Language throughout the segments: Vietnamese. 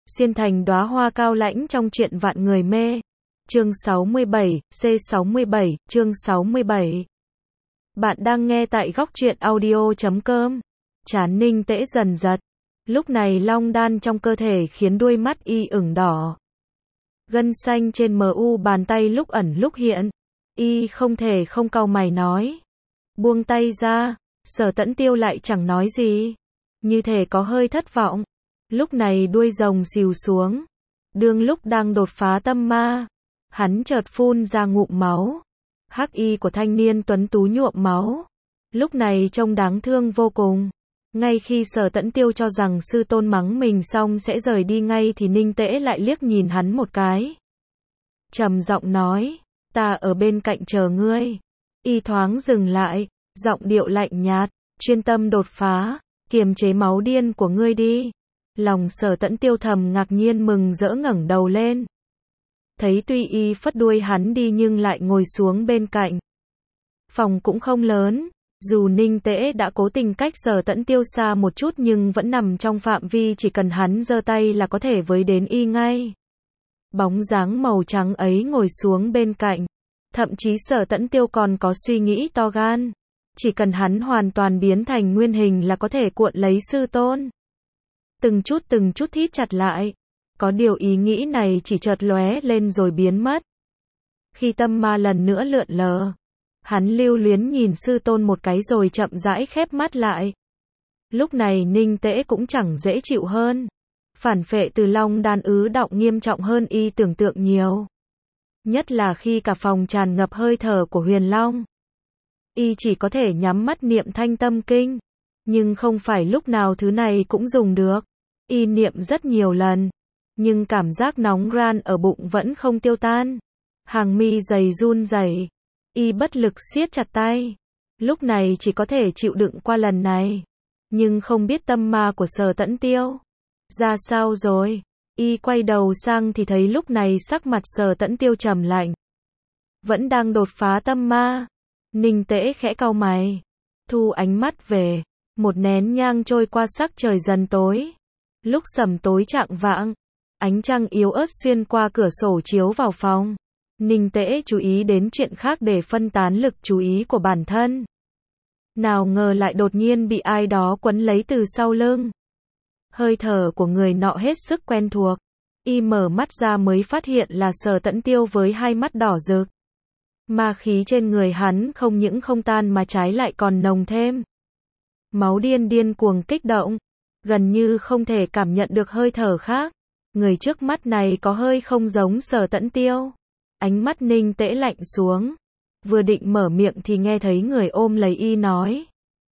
xuyên thành đóa hoa cao lãnh trong truyện vạn người mê. Chương 67, C67, chương 67. Bạn đang nghe tại góc truyện audio.com. Trán Ninh Tễ dần giật. Lúc này long đan trong cơ thể khiến đuôi mắt y ửng đỏ. Gân xanh trên mu bàn tay lúc ẩn lúc hiện. Y không thể không cau mày nói. Buông tay ra. Sở Tẫn Tiêu lại chẳng nói gì. Như thể có hơi thất vọng. Lúc này đuôi rồng xìu xuống. Đương lúc đang đột phá tâm ma. Hắn chợt phun ra ngụm máu. Hắc y của thanh niên tuấn tú nhuộm máu. Lúc này trông đáng thương vô cùng. Ngay khi Sở Tẫn Tiêu cho rằng sư tôn mắng mình xong sẽ rời đi ngay thì Ninh Tễ lại liếc nhìn hắn một cái. Trầm giọng nói, ta ở bên cạnh chờ ngươi. Y thoáng dừng lại, giọng điệu lạnh nhạt, chuyên tâm đột phá, kiềm chế máu điên của ngươi đi. Lòng Sở Tẫn Tiêu thầm ngạc nhiên mừng rỡ ngẩng đầu lên. Thấy tuy y phất đuôi hắn đi nhưng lại ngồi xuống bên cạnh. Phòng cũng không lớn, dù Ninh Tễ đã cố tình cách Sở Tẫn Tiêu xa một chút nhưng vẫn nằm trong phạm vi chỉ cần hắn giơ tay là có thể với đến y ngay. Bóng dáng màu trắng ấy ngồi xuống bên cạnh. Thậm chí Sở Tẫn Tiêu còn có suy nghĩ to gan. Chỉ cần hắn hoàn toàn biến thành nguyên hình là có thể cuộn lấy sư tôn. Từng chút thít chặt lại. Có điều ý nghĩ này chỉ chợt lóe lên rồi biến mất. Khi tâm ma lần nữa lượn lờ, hắn lưu luyến nhìn sư tôn một cái rồi chậm rãi khép mắt lại. Lúc này Ninh Tễ cũng chẳng dễ chịu hơn. Phản phệ từ long đan ứ đọng nghiêm trọng hơn y tưởng tượng nhiều. Nhất là khi cả phòng tràn ngập hơi thở của huyền long. Y chỉ có thể nhắm mắt niệm thanh tâm kinh. Nhưng không phải lúc nào thứ này cũng dùng được. Y niệm rất nhiều lần. Nhưng cảm giác nóng ran ở bụng vẫn không tiêu tan. Hàng mi dày run rẩy. Y bất lực siết chặt tay. Lúc này chỉ có thể chịu đựng qua lần này. Nhưng không biết tâm ma của Sở Tẫn Tiêu ra sao rồi. Y quay đầu sang thì thấy lúc này sắc mặt Sở Tẫn Tiêu trầm lạnh. Vẫn đang đột phá tâm ma. Ninh Tễ khẽ cau mày. Thu ánh mắt về. Một nén nhang trôi qua sắc trời dần tối. Lúc sầm tối chạng vạng. Ánh trăng yếu ớt xuyên qua cửa sổ chiếu vào phòng. Ninh Tễ chú ý đến chuyện khác để phân tán lực chú ý của bản thân. Nào ngờ lại đột nhiên bị ai đó quấn lấy từ sau lưng. Hơi thở của người nọ hết sức quen thuộc. Y mở mắt ra mới phát hiện là Sở Tẫn Tiêu với hai mắt đỏ rực. Ma khí trên người hắn không những không tan mà trái lại còn nồng thêm. Máu điên cuồng kích động. Gần như không thể cảm nhận được hơi thở khác. Người trước mắt này có hơi không giống Sở Tẫn Tiêu. Ánh mắt Ninh Tễ lạnh xuống. Vừa định mở miệng thì nghe thấy người ôm lấy y nói.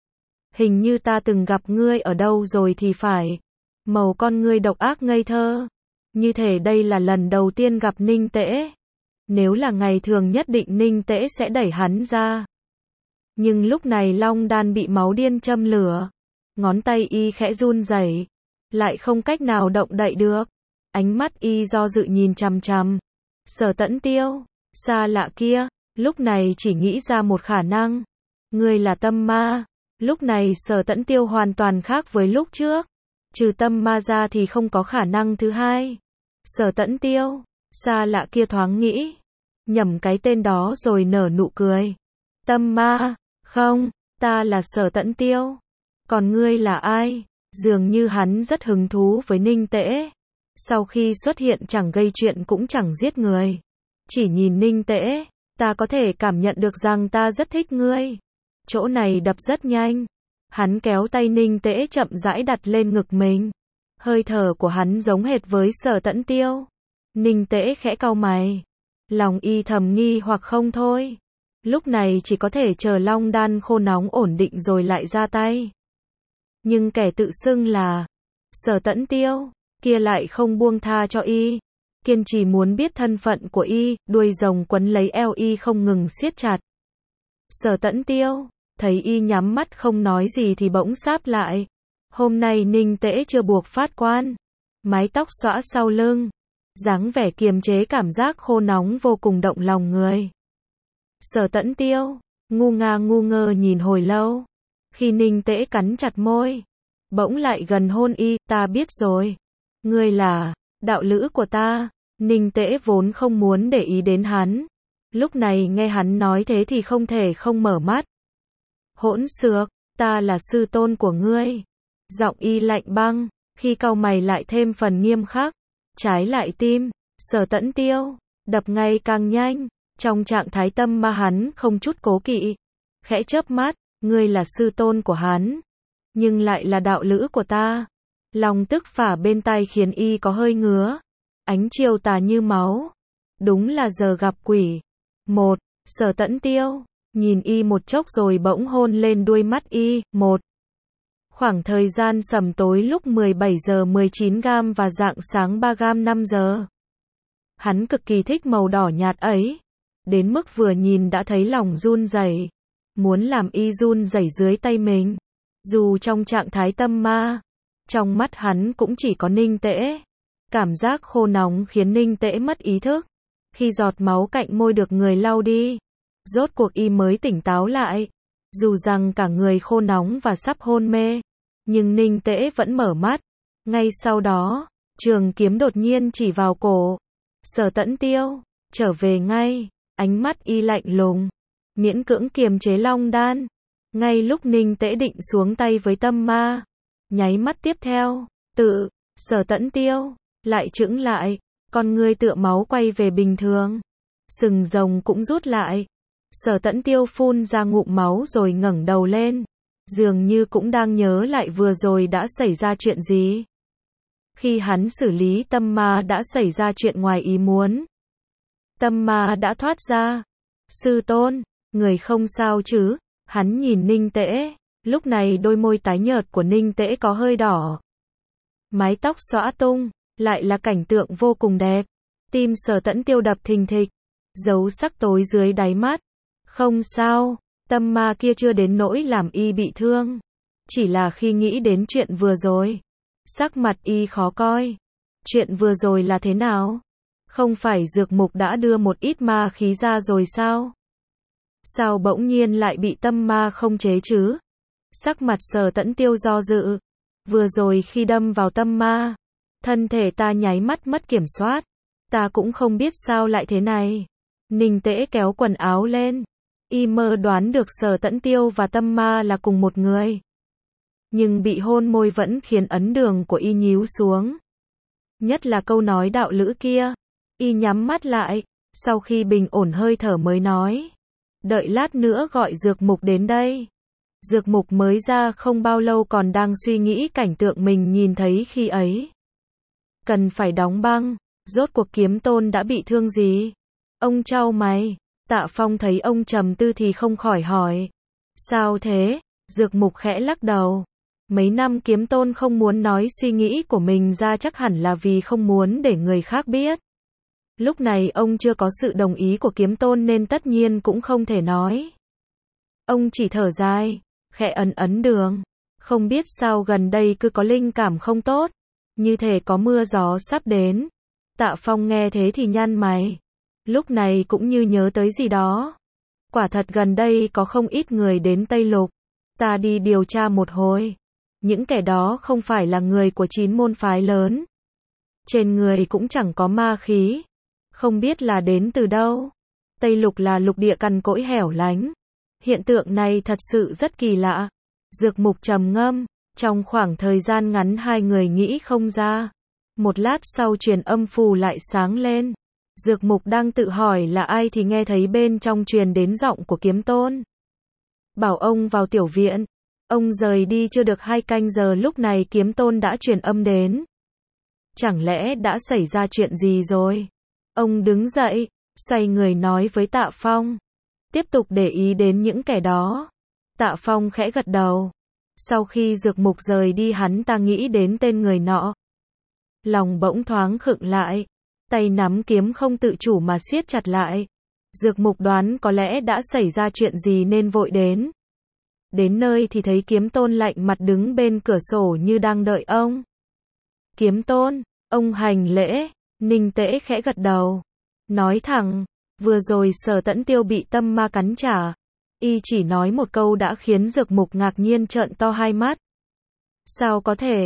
Hình như ta từng gặp ngươi ở đâu rồi thì phải. Màu con ngươi độc ác ngây thơ. Như thể đây là lần đầu tiên gặp Ninh Tễ. Nếu là ngày thường nhất định Ninh Tễ sẽ đẩy hắn ra. Nhưng lúc này long đan bị máu điên châm lửa. Ngón tay y khẽ run rẩy. Lại không cách nào động đậy được. Ánh mắt y do dự nhìn chằm chằm. Sở Tẫn Tiêu, xa lạ kia, lúc này chỉ nghĩ ra một khả năng. Ngươi là tâm ma. Lúc này Sở Tẫn Tiêu hoàn toàn khác với lúc trước. Trừ tâm ma ra thì không có khả năng thứ hai. Sở Tẫn Tiêu, xa lạ kia thoáng nghĩ. Nhầm cái tên đó rồi nở nụ cười. Tâm ma, không, ta là Sở Tẫn Tiêu. Còn ngươi là ai? Dường như hắn rất hứng thú với Ninh Tễ. Sau khi xuất hiện chẳng gây chuyện cũng chẳng giết người. Chỉ nhìn Ninh Tễ, ta có thể cảm nhận được rằng ta rất thích ngươi. Chỗ này đập rất nhanh. Hắn kéo tay Ninh Tễ chậm rãi đặt lên ngực mình. Hơi thở của hắn giống hệt với Sở Tẫn Tiêu. Ninh Tễ khẽ cau mày. Lòng y thầm nghi hoặc không thôi. Lúc này chỉ có thể chờ long đan khô nóng ổn định rồi lại ra tay. Nhưng kẻ tự xưng là Sở Tẫn Tiêu kia lại không buông tha cho y. Kiên trì muốn biết thân phận của y, đuôi rồng quấn lấy eo y không ngừng siết chặt. Sở Tẫn Tiêu thấy y nhắm mắt không nói gì thì bỗng sáp lại. Hôm nay Ninh Tễ chưa buộc phát quan. Mái tóc xõa sau lưng. Dáng vẻ kiềm chế cảm giác khô nóng vô cùng động lòng người. Sở Tẫn Tiêu ngu ngơ nhìn hồi lâu. Khi Ninh Tễ cắn chặt môi, bỗng lại gần hôn y, ta biết rồi. ngươi là đạo lữ của ta. Ninh Tễ vốn không muốn để ý đến hắn. Lúc này nghe hắn nói thế thì không thể không mở mắt. Hỗn xược, ta là sư tôn của ngươi. Giọng y lạnh băng, khi cau mày lại thêm phần nghiêm khắc. Trái lại tim, Sở Tẫn Tiêu, đập ngay càng nhanh. Trong trạng thái tâm ma hắn không chút cố kỵ. Khẽ chớp mắt, ngươi là sư tôn của hắn. Nhưng lại là đạo lữ của ta. Lòng tức phả bên tai khiến y có hơi ngứa. Ánh chiều tà như máu. Đúng là giờ gặp quỷ. Một, Sở Tẫn Tiêu, nhìn y một chốc rồi bỗng hôn lên đuôi mắt y. Một, khoảng thời gian sầm tối lúc 17 giờ 19 gam và rạng sáng 3 gam 5 giờ. Hắn cực kỳ thích màu đỏ nhạt ấy. Đến mức vừa nhìn đã thấy lòng run rẩy, muốn làm y run rẩy dưới tay mình. Dù trong trạng thái tâm ma, trong mắt hắn cũng chỉ có Ninh Tễ. Cảm giác khô nóng khiến Ninh Tễ mất ý thức. Khi giọt máu cạnh môi được người lau đi, rốt cuộc y mới tỉnh táo lại. Dù rằng cả người khô nóng và sắp hôn mê, nhưng Ninh Tễ vẫn mở mắt. Ngay sau đó, trường kiếm đột nhiên chỉ vào cổ. Sở Tẫn Tiêu, trở về ngay. Ánh mắt y lạnh lùng, miễn cưỡng kiềm chế long đan. Ngay lúc Ninh Tễ định xuống tay với tâm ma, nháy mắt tiếp theo, Sở Tẫn Tiêu lại chững lại, con ngươi tựa máu quay về bình thường. Sừng rồng cũng rút lại. Sở Tẫn Tiêu phun ra ngụm máu rồi ngẩng đầu lên, dường như cũng đang nhớ lại vừa rồi đã xảy ra chuyện gì. Khi hắn xử lý tâm ma đã xảy ra chuyện ngoài ý muốn. Tâm ma đã thoát ra. Sư tôn, người không sao chứ? Hắn nhìn Ninh Tễ, lúc này đôi môi tái nhợt của Ninh Tễ có hơi đỏ. Mái tóc xõa tung, lại là cảnh tượng vô cùng đẹp. Tim Sở Tẫn Tiêu đập thình thịch, dấu sắc tối dưới đáy mắt. Không sao, tâm ma kia chưa đến nỗi làm y bị thương. Chỉ là khi nghĩ đến chuyện vừa rồi, sắc mặt y khó coi. Chuyện vừa rồi là thế nào? Không phải dược mục đã đưa một ít ma khí ra rồi sao? Sao bỗng nhiên lại bị tâm ma không chế chứ? Sắc mặt Sở Tẫn Tiêu do dự. Vừa rồi khi đâm vào tâm ma, thân thể ta nháy mắt mất kiểm soát. Ta cũng không biết sao lại thế này. Ninh Tễ kéo quần áo lên. Y mơ đoán được Sở Tẫn Tiêu và tâm ma là cùng một người. Nhưng bị hôn môi vẫn khiến ấn đường của y nhíu xuống. Nhất là câu nói đạo lữ kia. Y nhắm mắt lại, sau khi bình ổn hơi thở mới nói. Đợi lát nữa gọi dược mục đến đây. Dược mục mới ra không bao lâu còn đang suy nghĩ cảnh tượng mình nhìn thấy khi ấy. Cần phải đóng băng, rốt cuộc Kiếm Tôn đã bị thương gì? Ông chau mày, Tạ Phong thấy ông trầm tư thì không khỏi hỏi. Sao thế? Dược mục khẽ lắc đầu. Mấy năm Kiếm Tôn không muốn nói suy nghĩ của mình ra chắc hẳn là vì không muốn để người khác biết. Lúc này ông chưa có sự đồng ý của Kiếm Tôn nên tất nhiên cũng không thể nói. Ông chỉ thở dài, khẽ ấn đường. Không biết sao gần đây cứ có linh cảm không tốt, như thể có mưa gió sắp đến. Tạ Phong nghe thế thì nhăn mày. Lúc này cũng như nhớ tới gì đó. Quả thật gần đây có không ít người đến Tây Lục. Ta đi điều tra một hồi. Những kẻ đó không phải là người của 9 môn phái lớn. Trên người cũng chẳng có ma khí. Không biết là đến từ đâu. Tây Lục là lục địa cằn cỗi hẻo lánh. Hiện tượng này thật sự rất kỳ lạ. Dược mục trầm ngâm. Trong khoảng thời gian ngắn hai người nghĩ không ra. Một lát sau truyền âm phù lại sáng lên. Dược mục đang tự hỏi là ai thì nghe thấy bên trong truyền đến giọng của Kiếm Tôn. Bảo ông vào tiểu viện. Ông rời đi chưa được 2 canh giờ lúc này Kiếm Tôn đã truyền âm đến. Chẳng lẽ đã xảy ra chuyện gì rồi? Ông đứng dậy, xoay người nói với Tạ Phong. Tiếp tục để ý đến những kẻ đó. Tạ Phong khẽ gật đầu. Sau khi dược mục rời đi hắn ta nghĩ đến tên người nọ. Lòng bỗng thoáng khựng lại. Tay nắm kiếm không tự chủ mà siết chặt lại. Dược mục đoán có lẽ đã xảy ra chuyện gì nên vội đến. Đến nơi thì thấy Kiếm Tôn lạnh mặt đứng bên cửa sổ như đang đợi ông. Kiếm Tôn, ông hành lễ. Ninh Tễ khẽ gật đầu. Nói thẳng, vừa rồi Sở Tẫn Tiêu bị tâm ma cắn trả. Y chỉ nói một câu đã khiến dược mục ngạc nhiên trợn to hai mắt. Sao có thể?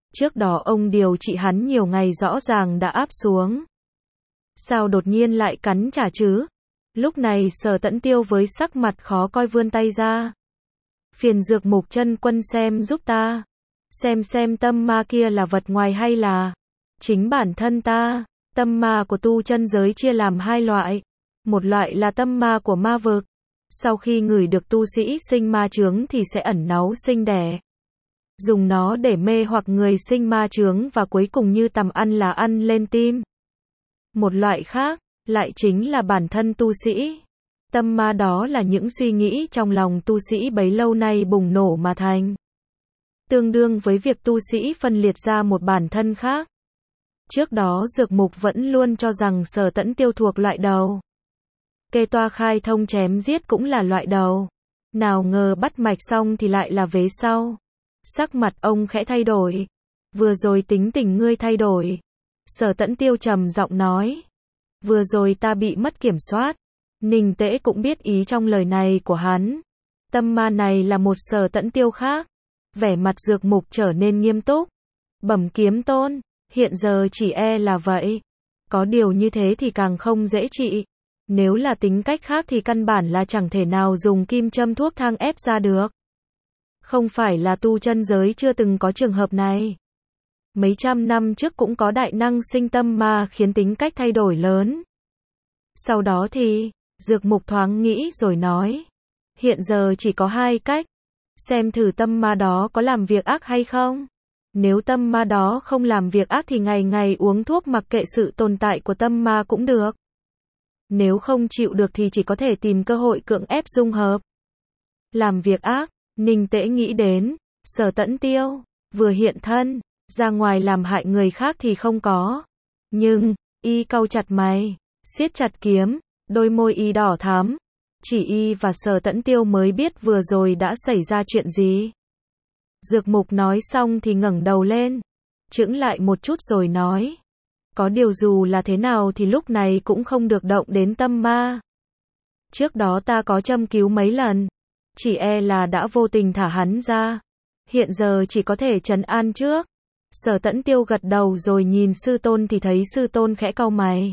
Trước đó ông điều trị hắn nhiều ngày rõ ràng đã áp xuống. Sao đột nhiên lại cắn trả chứ? Lúc này Sở Tẫn Tiêu với sắc mặt khó coi vươn tay ra. Phiền Dược Mục Chân Quân xem giúp ta. Xem tâm ma kia là vật ngoài hay là chính bản thân ta. Tâm ma của tu chân giới chia làm hai loại. Một loại là tâm ma của ma vực. Sau khi ngửi được tu sĩ sinh ma chướng thì sẽ ẩn náu sinh đẻ. Dùng nó để mê hoặc người sinh ma chướng và cuối cùng như tầm ăn là ăn lên tim. Một loại khác, lại chính là bản thân tu sĩ. Tâm ma đó là những suy nghĩ trong lòng tu sĩ bấy lâu nay bùng nổ mà thành. Tương đương với việc tu sĩ phân liệt ra một bản thân khác. Trước đó Dược Mục vẫn luôn cho rằng Sở Tẫn Tiêu thuộc loại đầu. Kê toa khai thông chém giết cũng là loại đầu. Nào ngờ bắt mạch xong thì lại là vế sau. Sắc mặt ông khẽ thay đổi. Vừa rồi tính tình ngươi thay đổi. Sở Tẫn Tiêu trầm giọng nói. Vừa rồi ta bị mất kiểm soát. Ninh Tễ cũng biết ý trong lời này của hắn. Tâm ma này là một Sở Tẫn Tiêu khác. Vẻ mặt Dược Mục trở nên nghiêm túc. Bẩm kiếm tôn, hiện giờ chỉ e là vậy. Có điều như thế thì càng không dễ trị. Nếu là tính cách khác thì căn bản là chẳng thể nào dùng kim châm thuốc thang ép ra được. Không phải là tu chân giới chưa từng có trường hợp này. Mấy trăm năm trước cũng có đại năng sinh tâm ma khiến tính cách thay đổi lớn. Sau đó thì, Dược Mục thoáng nghĩ rồi nói. Hiện giờ chỉ có hai cách. Xem thử tâm ma đó có làm việc ác hay không. Nếu tâm ma đó không làm việc ác thì ngày ngày uống thuốc mặc kệ sự tồn tại của tâm ma cũng được. Nếu không chịu được thì chỉ có thể tìm cơ hội cưỡng ép dung hợp. Làm việc ác, Ninh Tễ nghĩ đến, Sở Tẫn Tiêu, vừa hiện thân, ra ngoài làm hại người khác thì không có. Nhưng, y cau chặt mày, siết chặt kiếm, đôi môi y đỏ thắm. Chỉ y và Sở Tẫn Tiêu mới biết vừa rồi đã xảy ra chuyện gì. Dược Mục nói xong thì ngẩng đầu lên, chững lại một chút rồi nói. Có điều dù là thế nào thì lúc này cũng không được động đến tâm ma. Trước đó ta có châm cứu mấy lần, chỉ e là đã vô tình thả hắn ra. Hiện giờ chỉ có thể trấn an trước. Sở Tẫn Tiêu gật đầu rồi nhìn sư tôn thì thấy sư tôn khẽ cau mày.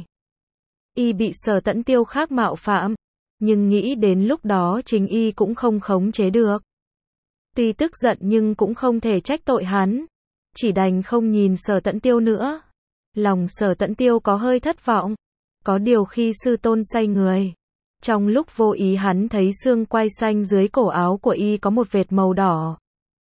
Y bị Sở Tẫn Tiêu khác mạo phạm, nhưng nghĩ đến lúc đó chính y cũng không khống chế được. Tuy tức giận nhưng cũng không thể trách tội hắn, chỉ đành không nhìn Sở Tẫn Tiêu nữa. Lòng Sở Tẫn Tiêu có hơi thất vọng. Có điều khi sư tôn xoay người, trong lúc vô ý hắn thấy xương quai xanh dưới cổ áo của y có một vệt màu đỏ.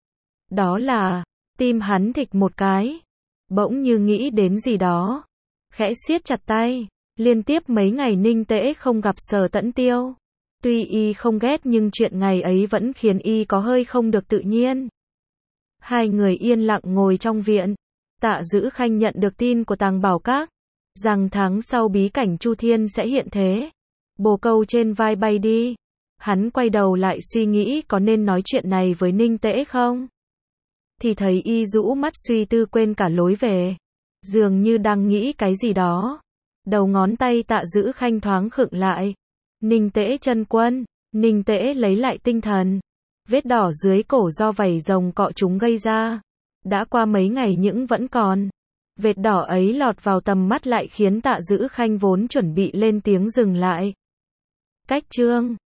Đó là, tim hắn thịch một cái. Bỗng như nghĩ đến gì đó. Khẽ siết chặt tay. Liên tiếp mấy ngày Ninh Tễ không gặp Sở Tẫn Tiêu. Tuy y không ghét nhưng chuyện ngày ấy vẫn khiến y có hơi không được tự nhiên. Hai người yên lặng ngồi trong viện. Tạ Dữ Khanh nhận được tin của Tàng Bảo Các, rằng tháng sau bí cảnh Chu Thiên sẽ hiện thế. Bồ câu trên vai bay đi. Hắn quay đầu lại suy nghĩ có nên nói chuyện này với Ninh Tễ không? Thì thấy y rũ mắt suy tư quên cả lối về. Dường như đang nghĩ cái gì đó. Đầu ngón tay Tạ Dữ Khanh thoáng khựng lại. Ninh Tễ chân quân. Ninh Tễ lấy lại tinh thần. Vết đỏ dưới cổ do vảy rồng cọ chúng gây ra. Đã qua mấy ngày nhưng vẫn còn. Vệt đỏ ấy lọt vào tầm mắt lại khiến Tạ Dữ Khanh vốn chuẩn bị lên tiếng dừng lại. Cách chương